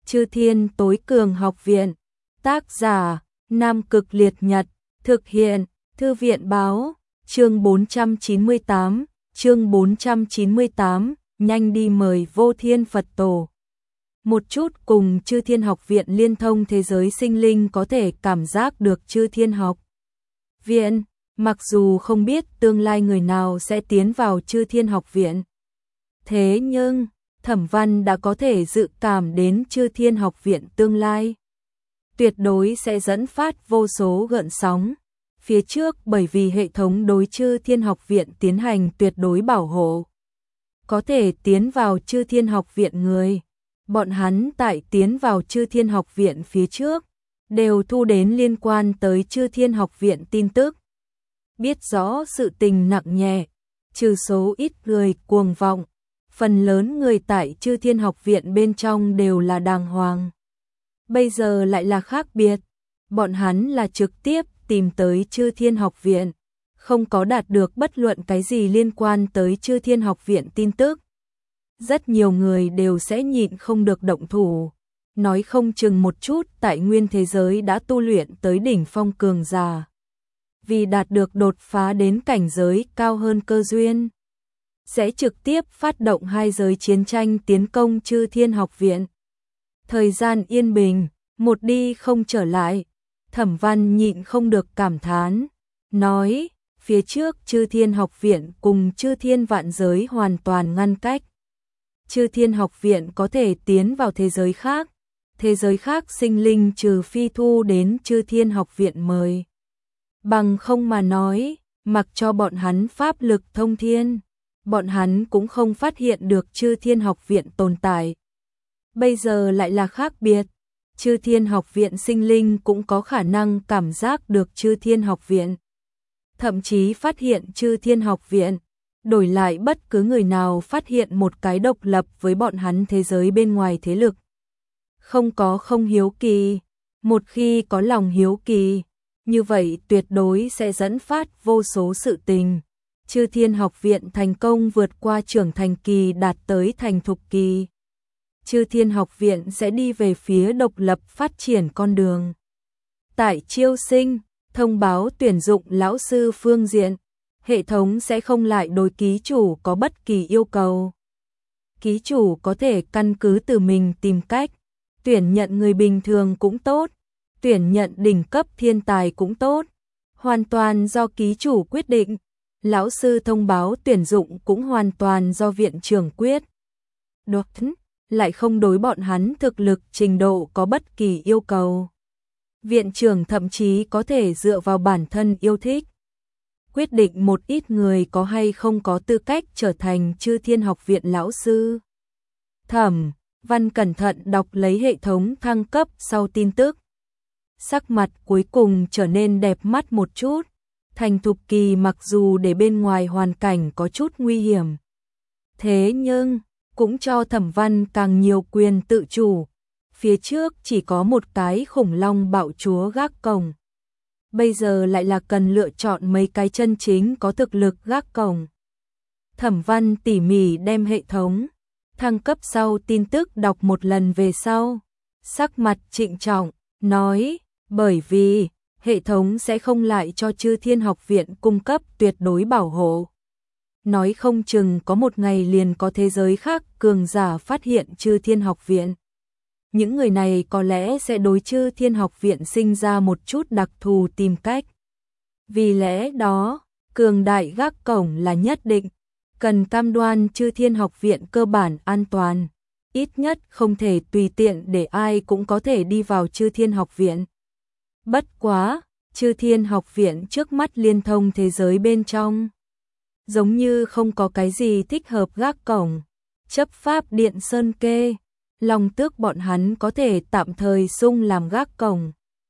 Chư Thiên Tối Cường Học Viện. Tác giả: Nam Cực Liệt Nhật. Thực hiện: Thư viện báo. Chương 498, nhanh đi mời Vô Thiên Phật Tổ. Một chút cùng Chư Thiên Học Viện liên thông thế giới sinh linh có thể cảm giác được Chư Thiên Học Viện, mặc dù không biết tương lai người nào sẽ tiến vào Chư Thiên Học Viện. Thế nhưng, Thẩm Văn đã có thể dự cảm đến Chư Thiên Học Viện tương lai tuyệt đối sẽ dẫn phát vô số gợn sóng. Phía trước bởi vì hệ thống đối Chư Thiên Học Viện tiến hành tuyệt đối bảo hộ. Có thể tiến vào Chư Thiên Học Viện người, bọn hắn tại tiến vào Chư Thiên Học Viện phía trước, đều thu đến liên quan tới Chư Thiên Học Viện tin tức. Biết rõ sự tình nặng nhẹ, trừ số ít người cuồng vọng, phần lớn người tại Chư Thiên Học Viện bên trong đều là đàng hoàng. Bây giờ lại là khác biệt, bọn hắn là trực tiếp tìm tới Chư Thiên Học Viện, không có đạt được bất luận cái gì liên quan tới Chư Thiên Học Viện tin tức. Rất nhiều người đều sẽ nhịn không được động thủ, nói không chừng một chút tại nguyên thế giới đã tu luyện tới đỉnh phong cường giả. Vì đạt được đột phá đến cảnh giới cao hơn cơ duyên, sẽ trực tiếp phát động hai giới chiến tranh tiến công Chư Thiên Học Viện. Thời gian yên bình, một đi không trở lại, Thẩm Văn nhịn không được cảm thán, nói, phía trước Chư Thiên Học Viện cùng Chư Thiên Vạn Giới hoàn toàn ngăn cách. Chư Thiên Học Viện có thể tiến vào thế giới khác sinh linh trừ phi thu đến Chư Thiên Học Viện mời. Bằng không mà nói, mặc cho bọn hắn pháp lực thông thiên, bọn hắn cũng không phát hiện được Chư Thiên Học Viện tồn tại. Bây giờ lại là khác biệt, Chư Thiên Học Viện sinh linh cũng có khả năng cảm giác được Chư Thiên Học Viện. Thậm chí phát hiện Chư Thiên Học Viện, đổi lại bất cứ người nào phát hiện một cái độc lập với bọn hắn thế giới bên ngoài thế lực. Không có không hiếu kỳ, một khi có lòng hiếu kỳ, như vậy tuyệt đối sẽ dẫn phát vô số sự tình. Chư Thiên Học Viện thành công vượt qua trưởng thành kỳ đạt tới thành thục kỳ. Chư Thiên Học Viện sẽ đi về phía độc lập phát triển con đường. Tại chiêu sinh, thông báo tuyển dụng lão sư phương diện, hệ thống sẽ không lại đối ký chủ có bất kỳ yêu cầu. Ký chủ có thể căn cứ từ mình tìm cách, tuyển nhận người bình thường cũng tốt, tuyển nhận đỉnh cấp thiên tài cũng tốt, hoàn toàn do ký chủ quyết định. Lão sư thông báo tuyển dụng cũng hoàn toàn do viện trưởng quyết. Đột lại không đối bọn hắn thực lực trình độ có bất kỳ yêu cầu. Viện trưởng thậm chí có thể dựa vào bản thân yêu thích, quyết định một ít người có hay không có tư cách trở thành Chư Thiên Học Viện lão sư. Thẩm Văn cẩn thận đọc lấy hệ thống thăng cấp sau tin tức. Sắc mặt cuối cùng trở nên đẹp mắt một chút. Thành thục kỳ mặc dù để bên ngoài hoàn cảnh có chút nguy hiểm, thế nhưng cũng cho Thẩm Văn càng nhiều quyền tự chủ. Phía trước chỉ có một cái khủng long bạo chúa gác cổng, bây giờ lại là cần lựa chọn mấy cái chân chính có thực lực gác cổng. Thẩm Văn tỉ mỉ đem hệ thống thăng cấp sau tin tức đọc một lần về sau, sắc mặt trịnh trọng, nói, bởi vì hệ thống sẽ không lại cho Chư Thiên Học Viện cung cấp tuyệt đối bảo hộ. Nói không chừng có một ngày liền có thế giới khác cường giả phát hiện Chư Thiên Học Viện. Những người này có lẽ sẽ đối Chư Thiên Học Viện sinh ra một chút đặc thù tìm cách. Vì lẽ đó, cường đại gác cổng là nhất định, cần cam đoan Chư Thiên Học Viện cơ bản an toàn, ít nhất không thể tùy tiện để ai cũng có thể đi vào Chư Thiên Học Viện. Bất quá, Chư Thiên Học Viện trước mắt liên thông thế giới bên trong, giống như không có cái gì thích hợp gác cổng. Chấp pháp điện Sơn Kê, Long Tước bọn hắn có thể tạm thời xung làm gác cổng.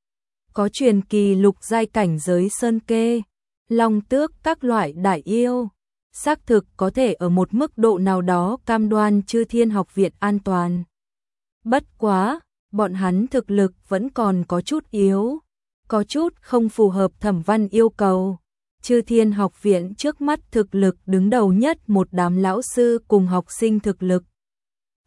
Có truyền kỳ lục giai cảnh giới Sơn Kê, Long Tước các loại đại yêu, xác thực có thể ở một mức độ nào đó cam đoan Chư Thiên Học Viện an toàn. Bất quá, bọn hắn thực lực vẫn còn có chút yếu, có chút không phù hợp Thẩm Văn yêu cầu. Chư Thiên Học Viện trước mắt thực lực đứng đầu nhất một đám lão sư cùng học sinh thực lực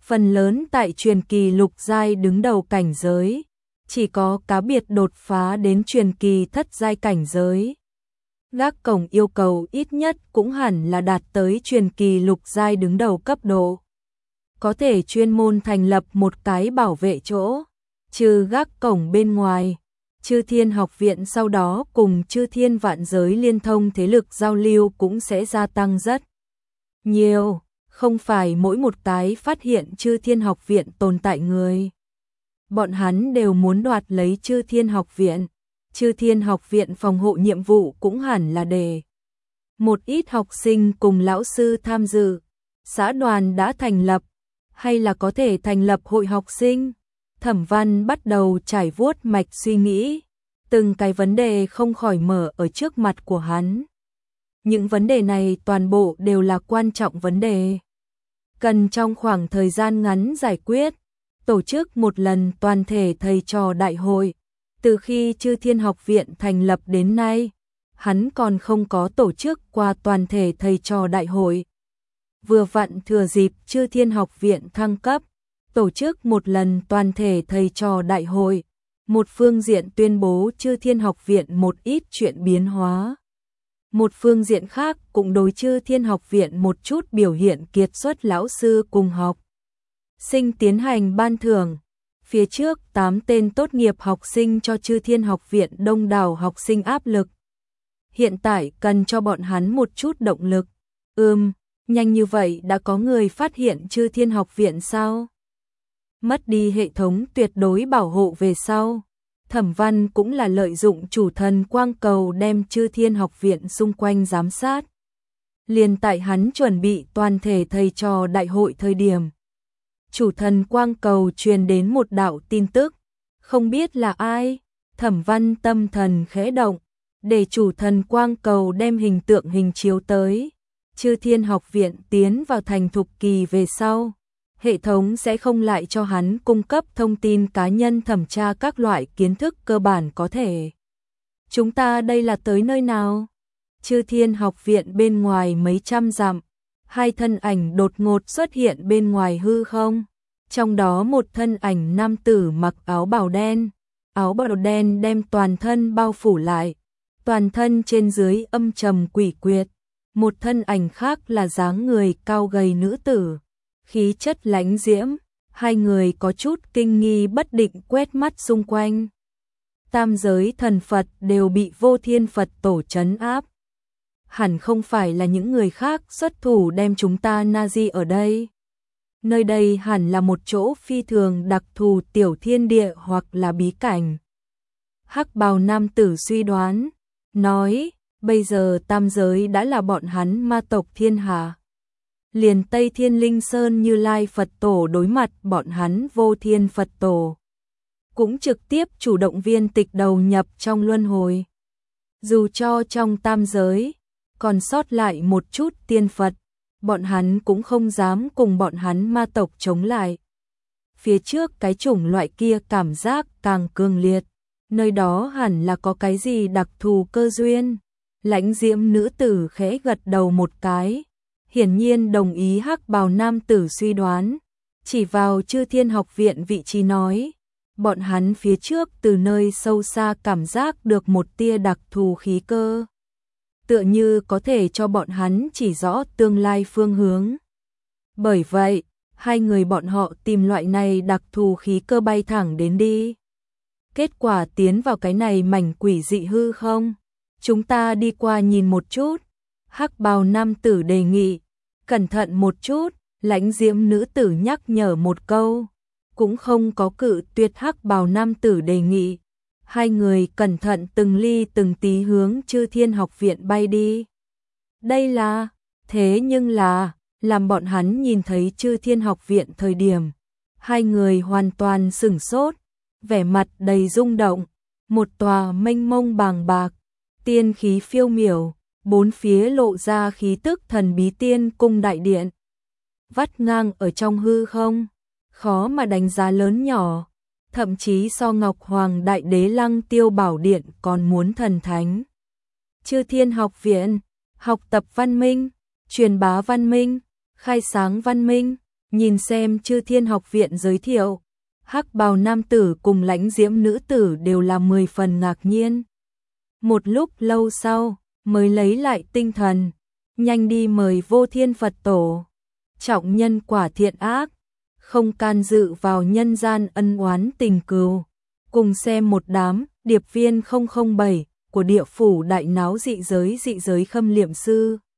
phần lớn tại truyền kỳ lục giai đứng đầu cảnh giới, chỉ có cá biệt đột phá đến truyền kỳ thất giai cảnh giới. Gác cổng yêu cầu ít nhất cũng hẳn là đạt tới truyền kỳ lục giai đứng đầu cấp độ. Có thể chuyên môn thành lập một cái bảo vệ chỗ, trừ gác cổng bên ngoài. Chư Thiên Học Viện sau đó cùng Chư Thiên Vạn Giới liên thông thế lực giao lưu cũng sẽ gia tăng rất nhiều, không phải mỗi một cái phát hiện Chư Thiên Học Viện tồn tại người. Bọn hắn đều muốn đoạt lấy Chư Thiên Học Viện. Chư Thiên Học Viện phòng hộ nhiệm vụ cũng hẳn là để một ít học sinh cùng lão sư tham dự. Xã đoàn đã thành lập, hay là có thể thành lập hội học sinh? Thẩm Văn bắt đầu trải vuốt mạch suy nghĩ, từng cái vấn đề không khỏi mở ở trước mặt của hắn. Những vấn đề này toàn bộ đều là quan trọng vấn đề, cần trong khoảng thời gian ngắn giải quyết. Tổ chức một lần toàn thể thầy trò đại hội, từ khi Chư Thiên Học Viện thành lập đến nay, hắn còn không có tổ chức qua toàn thể thầy trò đại hội. Vừa vặn thừa dịp Chư Thiên Học Viện thăng cấp, tổ chức một lần toàn thể thầy trò đại hội, một phương diện tuyên bố Chư Thiên Học Viện một ít chuyện biến hóa. Một phương diện khác cũng đối Chư Thiên Học Viện một chút biểu hiện kiệt xuất lão sư cùng học sinh tiến hành ban thưởng. Phía trước 8 tên tốt nghiệp học sinh cho Chư Thiên Học Viện đông đảo học sinh áp lực. Hiện tại cần cho bọn hắn một chút động lực. Nhanh như vậy đã có người phát hiện Chư Thiên Học Viện sao? Mất đi hệ thống tuyệt đối bảo hộ về sau. Thẩm Văn cũng là lợi dụng chủ thần quang cầu đem Chư Thiên Học Viện xung quanh giám sát. Liền tại hắn chuẩn bị toàn thể thầy trò đại hội thời điểm, chủ thần quang cầu truyền đến một đạo tin tức, không biết là ai. Thẩm Văn tâm thần khẽ động, để chủ thần quang cầu đem hình tượng hình chiếu tới. Chư Thiên Học Viện tiến vào thành thục kỳ về sau, hệ thống sẽ không lại cho hắn cung cấp thông tin cá nhân thẩm tra các loại kiến thức cơ bản có thể. Chúng ta đây là tới nơi nào? Chư Thiên Học Viện bên ngoài mấy trăm dặm, hai thân ảnh đột ngột xuất hiện bên ngoài hư không. Trong đó một thân ảnh nam tử mặc áo bào đen đem toàn thân bao phủ lại, toàn thân trên dưới âm trầm quỷ quyệt. Một thân ảnh khác là dáng người cao gầy nữ tử, khí chất lãnh diễm, hai người có chút kinh nghi bất định quét mắt xung quanh. Tam giới thần Phật đều bị Vô Thiên Phật tổ trấn áp. Hẳn không phải là những người khác xuất thủ đem chúng ta nazi ở đây. Nơi đây hẳn là một chỗ phi thường đặc thù tiểu thiên địa hoặc là bí cảnh. Hắc bào nam tử suy đoán, nói, bây giờ tam giới đã là bọn hắn ma tộc thiên hạ. Liền Tây Thiên Linh Sơn Như Lai Phật tổ đối mặt bọn hắn Vô Thiên Phật tổ, cũng trực tiếp chủ động viên tịch đầu nhập trong luân hồi. Dù cho trong tam giới còn sót lại một chút tiên Phật, bọn hắn cũng không dám cùng bọn hắn ma tộc chống lại. Phía trước cái chủng loại kia cảm giác càng cường liệt, nơi đó hẳn là có cái gì đặc thù cơ duyên. Lãnh diễm nữ tử khẽ gật đầu một cái, hiển nhiên đồng ý hắc bào nam tử suy đoán, chỉ vào Chư Thiên Học Viện vị trí nói, bọn hắn phía trước từ nơi sâu xa cảm giác được một tia đặc thù khí cơ, tựa như có thể cho bọn hắn chỉ rõ tương lai phương hướng. Bởi vậy, hai người bọn họ tìm loại này đặc thù khí cơ bay thẳng đến đi. Kết quả tiến vào cái này mảnh quỷ dị hư không. Chúng ta đi qua nhìn một chút. Hắc bào nam tử đề nghị. Cẩn thận một chút, lãnh diễm nữ tử nhắc nhở một câu. Cũng không có cự tuyệt hắc bào nam tử đề nghị. Hai người cẩn thận từng ly từng tí hướng Chư Thiên Học Viện bay đi. Đây là, thế nhưng là, làm bọn hắn nhìn thấy Chư Thiên Học Viện thời điểm. Hai người hoàn toàn sửng sốt, vẻ mặt đầy rung động. Một tòa mênh mông bàng bạc, tiên khí phiêu miểu, bốn phía lộ ra khí tức thần bí tiên cung đại điện. Vắt ngang ở trong hư không, khó mà đánh giá lớn nhỏ, thậm chí so Ngọc Hoàng Đại Đế Lăng Tiêu Bảo Điện còn muốn thần thánh. Chư Thiên Học Viện, học tập văn minh, truyền bá văn minh, khai sáng văn minh, Nhìn xem Chư Thiên Học Viện giới thiệu, hắc bào nam tử cùng lãnh diễm nữ tử đều là 10 phần ngạc nhiên. Một lúc lâu sau, mới lấy lại tinh thần, nhanh đi mời Vô Thiên Phật Tổ. Trọng nhân quả thiện ác, không can dự vào nhân gian ân oán tình cừu. Cùng xem một đám điệp viên 007 của địa phủ đại náo dị giới khâm liệm sư.